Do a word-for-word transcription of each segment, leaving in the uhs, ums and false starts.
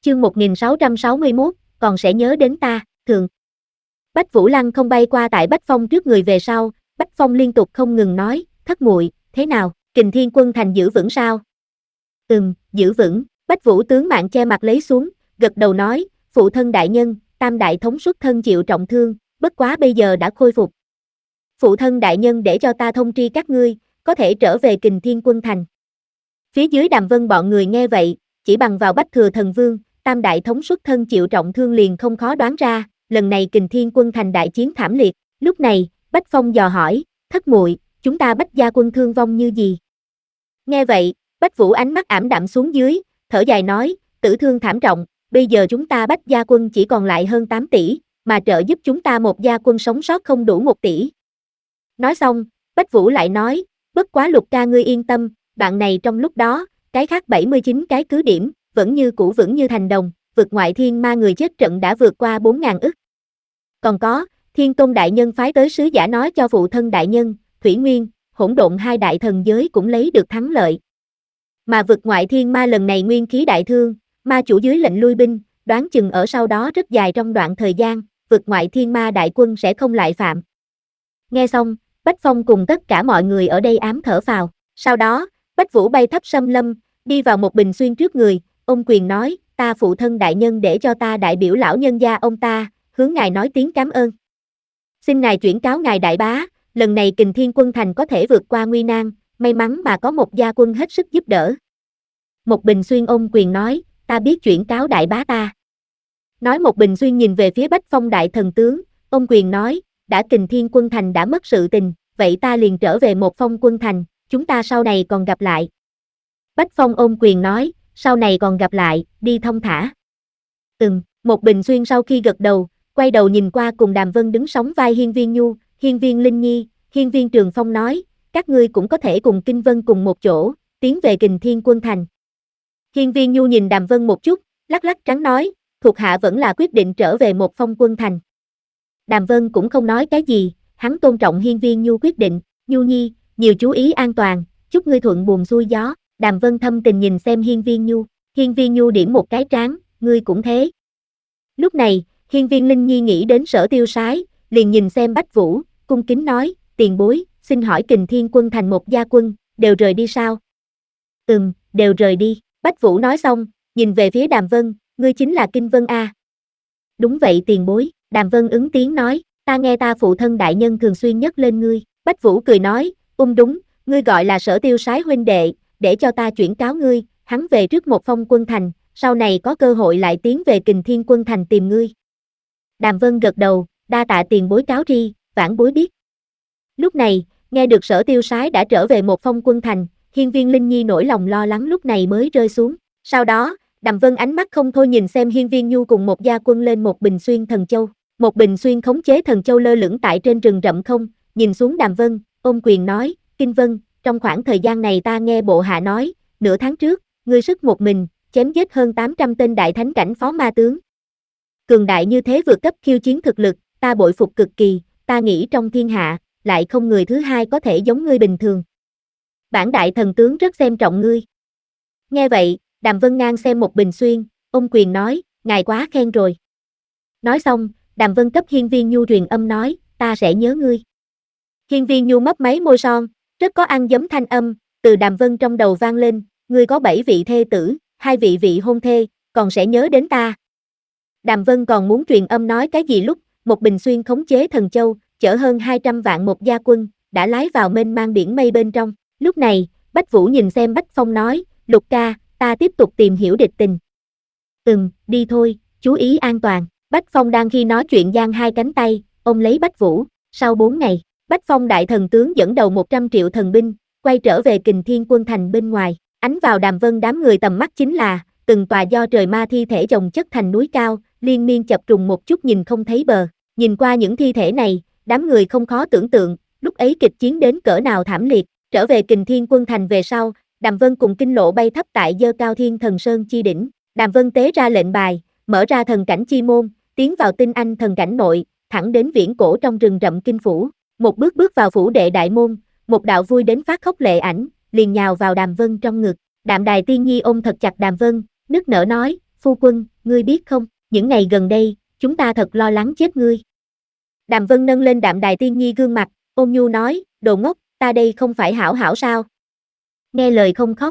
chương một nghìn sáu trăm sáu mươi mốt, còn sẽ nhớ đến ta, thường. Bách Vũ Lăng không bay qua tại Bách Phong trước người về sau, Bách Phong liên tục không ngừng nói, thất muội, thế nào, Kình Thiên Quân Thành giữ vững sao? Ừm, giữ vững, Bách Vũ tướng mạng che mặt lấy xuống, gật đầu nói, phụ thân đại nhân, Tam đại thống xuất thân chịu trọng thương, bất quá bây giờ đã khôi phục. Phụ thân đại nhân để cho ta thông tri các ngươi, có thể trở về Kình Thiên Quân Thành. Phía dưới Đàm Vân bọn người nghe vậy, chỉ bằng vào Bách Thừa Thần Vương, Tam đại thống xuất thân chịu trọng thương liền không khó đoán ra, lần này Kình Thiên Quân Thành đại chiến thảm liệt. Lúc này, Bách Phong dò hỏi, thất muội, chúng ta Bách gia quân thương vong như gì? Nghe vậy, Bách Vũ ánh mắt ảm đạm xuống dưới, thở dài nói, tử thương thảm trọng, bây giờ chúng ta Bách gia quân chỉ còn lại hơn tám tỷ, mà trợ giúp chúng ta một gia quân sống sót không đủ một tỷ. Nói xong, Bách Vũ lại nói, bất quá Lục ca ngươi yên tâm, đoạn này trong lúc đó, cái khác bảy mươi chín cái cứ điểm, vẫn như cũ vững như thành đồng, vực ngoại thiên ma người chết trận đã vượt qua bốn ngàn ức. Còn có, Thiên Tôn đại nhân phái tới sứ giả nói cho phụ thân đại nhân, Thủy Nguyên, Hỗn Độn hai đại thần giới cũng lấy được thắng lợi. Mà vực ngoại thiên ma lần này nguyên khí đại thương, ma chủ dưới lệnh lui binh, đoán chừng ở sau đó rất dài trong đoạn thời gian, vực ngoại thiên ma đại quân sẽ không lại phạm. Nghe xong, Bách Phong cùng tất cả mọi người ở đây ám thở phào. Sau đó, Bách Vũ bay thấp xâm lâm, đi vào một bình xuyên trước người, ông quyền nói, ta phụ thân đại nhân để cho ta đại biểu lão nhân gia ông ta, hướng ngài nói tiếng cảm ơn. Xin ngài chuyển cáo ngài đại bá, lần này Kình Thiên Quân Thành có thể vượt qua nguy nan, may mắn mà có một gia quân hết sức giúp đỡ. Một bình xuyên ông quyền nói, ta biết chuyển cáo đại bá ta. Nói một bình xuyên nhìn về phía Bách Phong đại thần tướng, ông quyền nói, đã Kình Thiên Quân Thành đã mất sự tình, vậy ta liền trở về một Phong Quân Thành, chúng ta sau này còn gặp lại. Bách Phong ôm quyền nói, sau này còn gặp lại, đi thông thả. Ừm, một bình xuyên sau khi gật đầu, quay đầu nhìn qua cùng Đàm Vân đứng sóng vai Hiên Viên Nhu, Hiên Viên Linh Nhi, Hiên Viên Trường Phong nói, các ngươi cũng có thể cùng Kinh Vân cùng một chỗ, tiến về Kình Thiên Quân Thành. Hiên Viên Nhu nhìn Đàm Vân một chút, lắc lắc trắng nói, thuộc hạ vẫn là quyết định trở về một Phong Quân Thành. Đàm Vân cũng không nói cái gì, hắn tôn trọng Hiên Viên Nhu quyết định, Nhu Nhi, nhiều chú ý an toàn, chúc ngươi thuận buồm xuôi gió. Đàm Vân thâm tình nhìn xem Hiên Viên Nhu, Hiên Viên Nhu điểm một cái trán, ngươi cũng thế. Lúc này, Hiên Viên Linh Nhi nghĩ đến Sở Tiêu Sái, liền nhìn xem Bách Vũ, cung kính nói, tiền bối, xin hỏi Kình Thiên Quân Thành một gia quân, đều rời đi sao? Ừm, đều rời đi. Bách Vũ nói xong, nhìn về phía Đàm Vân, ngươi chính là Kinh Vân a? Đúng vậy tiền bối, Đàm Vân ứng tiếng nói, ta nghe ta phụ thân đại nhân thường xuyên nhắc lên ngươi. Bách Vũ cười nói, ung đúng, ngươi gọi là Sở Tiêu Sái huynh đệ, để cho ta chuyển cáo ngươi, hắn về trước một Phong Quân Thành, sau này có cơ hội lại tiến về Kình Thiên Quân Thành tìm ngươi. Đàm Vân gật đầu, đa tạ tiền bối cáo tri, vãn bối biết. Lúc này, nghe được Sở Tiêu Sái đã trở về một Phong Quân Thành, Hiên Viên Linh Nhi nỗi lòng lo lắng lúc này mới rơi xuống. Sau đó, Đàm Vân ánh mắt không thôi nhìn xem Hiên Viên Nhu cùng một gia quân lên một bình xuyên thần châu. Một bình xuyên khống chế thần châu lơ lửng tại trên rừng rậm không, nhìn xuống Đàm Vân, ôm quyền nói, Kinh Vân, trong khoảng thời gian này ta nghe bộ hạ nói, nửa tháng trước, ngươi sức một mình, chém giết hơn tám trăm tên đại thánh cảnh phó ma tướng. Cường đại như thế vượt cấp khiêu chiến thực lực, ta bội phục cực kỳ, ta nghĩ trong thiên hạ, lại không người thứ hai có thể giống ngươi bình thường. Bản đại thần tướng rất xem trọng ngươi. Nghe vậy, Đàm Vân ngang xem một bình xuyên, ông quyền nói, ngài quá khen rồi. Nói xong, Đàm Vân cấp Hiên Viên Nhu truyền âm nói, ta sẽ nhớ ngươi. Hiên Viên Nhu mấp máy môi son, rất có ăn giấm thanh âm, từ Đàm Vân trong đầu vang lên, ngươi có bảy vị thê tử, hai vị vị hôn thê, còn sẽ nhớ đến ta. Đàm Vân còn muốn truyền âm nói cái gì lúc, một bình xuyên khống chế thần châu, chở hơn hai trăm vạn một gia quân, đã lái vào mênh mang biển mây bên trong. Lúc này, Bách Vũ nhìn xem Bách Phong nói, Lục ca, ta tiếp tục tìm hiểu địch tình. Ừm, đi thôi, chú ý an toàn. Bách Phong đang khi nói chuyện giang hai cánh tay, ôm lấy Bách Vũ. Sau bốn ngày, Bách Phong đại thần tướng dẫn đầu một trăm triệu thần binh, quay trở về Kình Thiên Quân Thành bên ngoài. Ánh vào Đàm Vân đám người tầm mắt chính là, từng tòa do trời ma thi thể chồng chất thành núi cao, liên miên chập trùng một chút nhìn không thấy bờ. Nhìn qua những thi thể này, đám người không khó tưởng tượng, lúc ấy kịch chiến đến cỡ nào thảm liệt. Trở về Kình Thiên Quân Thành về sau, Đàm Vân cùng Kinh Lộ bay thấp tại dơ cao Thiên Thần Sơn chi đỉnh. Đàm Vân tế ra lệnh bài, mở ra thần cảnh chi môn, tiến vào tinh anh thần cảnh nội, thẳng đến viễn cổ trong rừng rậm kinh phủ. Một bước bước vào phủ đệ đại môn, một đạo vui đến phát khóc lệ ảnh, liền nhào vào Đàm Vân trong ngực. Đạm Đài Tiên Nhi ôm thật chặt Đàm Vân, nức nở nói, phu quân, ngươi biết không, những ngày gần đây, chúng ta thật lo lắng chết ngươi. Đàm Vân nâng lên Đạm Đài Tiên Nhi gương mặt, ôn nhu nói, đồ ngốc, ta đây không phải hảo hảo sao? Nghe lời không khóc.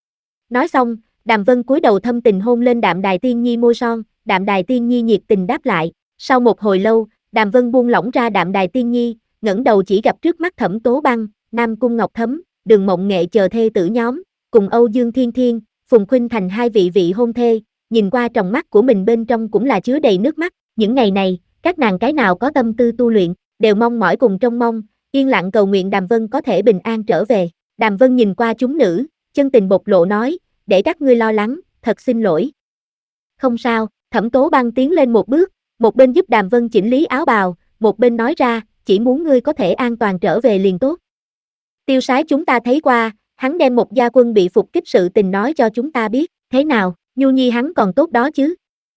Nói xong, Đàm Vân cúi đầu thâm tình hôn lên Đạm Đài Tiên Nhi môi son, Đạm Đài Tiên Nhi nhiệt tình đáp lại. Sau một hồi lâu, Đàm Vân buông lỏng ra Đạm Đài Tiên Nhi, ngẩng đầu chỉ gặp trước mắt Thẩm Tố Băng, Nam Cung Ngọc Thấm, Đường Mộng Nghệ chờ thê tử nhóm, cùng Âu Dương Thiên Thiên, Phùng Khuynh Thành hai vị vị hôn thê, nhìn qua tròng mắt của mình bên trong cũng là chứa đầy nước mắt. Những ngày này, các nàng cái nào có tâm tư tu luyện, đều mong mỏi cùng trông mong, yên lặng cầu nguyện Đàm Vân có thể bình an trở về. Đàm Vân nhìn qua chúng nữ, chân tình bộc lộ nói, để các ngươi lo lắng, thật xin lỗi. Không sao, Thẩm Tố Băng tiến lên một bước, một bên giúp Đàm Vân chỉnh lý áo bào, một bên nói ra, chỉ muốn ngươi có thể an toàn trở về liền tốt. Tiêu Sái chúng ta thấy qua, hắn đem một gia quân bị phục kích sự tình nói cho chúng ta biết, thế nào, Nhu Nhi hắn còn tốt đó chứ?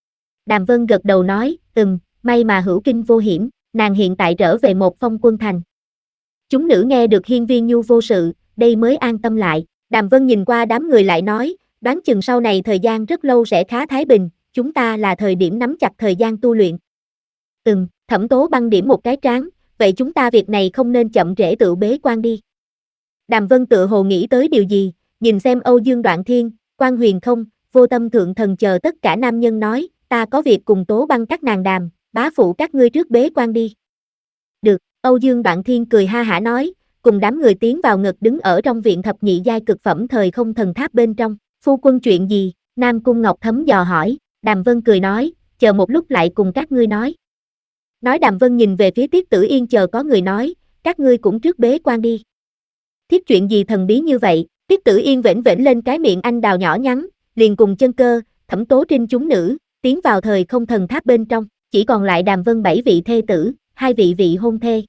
Đàm Vân gật đầu nói, ừm, may mà hữu kinh vô hiểm, nàng hiện tại trở về một phong quân thành. Chúng nữ nghe được hiên viên Nhu vô sự, đây mới an tâm lại. Đàm Vân nhìn qua đám người lại nói, đoán chừng sau này thời gian rất lâu sẽ khá thái bình, chúng ta là thời điểm nắm chặt thời gian tu luyện. Ừm, Thẩm Tố Băng điểm một cái trán, vậy chúng ta việc này không nên chậm trễ tự bế quan đi. Đàm Vân tự hồ nghĩ tới điều gì, nhìn xem Âu Dương Đoạn Thiên, Quan Huyền Không, Vô Tâm Thượng Thần chờ tất cả nam nhân nói, ta có việc cùng Tố Băng các nàng đàm, bá phụ các ngươi trước bế quan đi. Được, Âu Dương Đoạn Thiên cười ha hả nói, cùng đám người tiến vào ngực đứng ở trong viện thập nhị giai cực phẩm thời không thần tháp bên trong. Phu quân chuyện gì? Nam Cung Ngọc Thấm dò hỏi. Đàm Vân cười nói, chờ một lúc lại cùng các ngươi nói. Nói Đàm Vân nhìn về phía Tiết Tử Yên chờ có người nói, các ngươi cũng trước bế quan đi. Thiếp chuyện gì thần bí như vậy? Tiết Tử Yên vểnh vểnh lên cái miệng anh đào nhỏ nhắn, liền cùng Chân Cơ, Thẩm Tố Trinh chúng nữ, tiến vào thời không thần tháp bên trong, chỉ còn lại Đàm Vân bảy vị thê tử, hai vị vị hôn thê.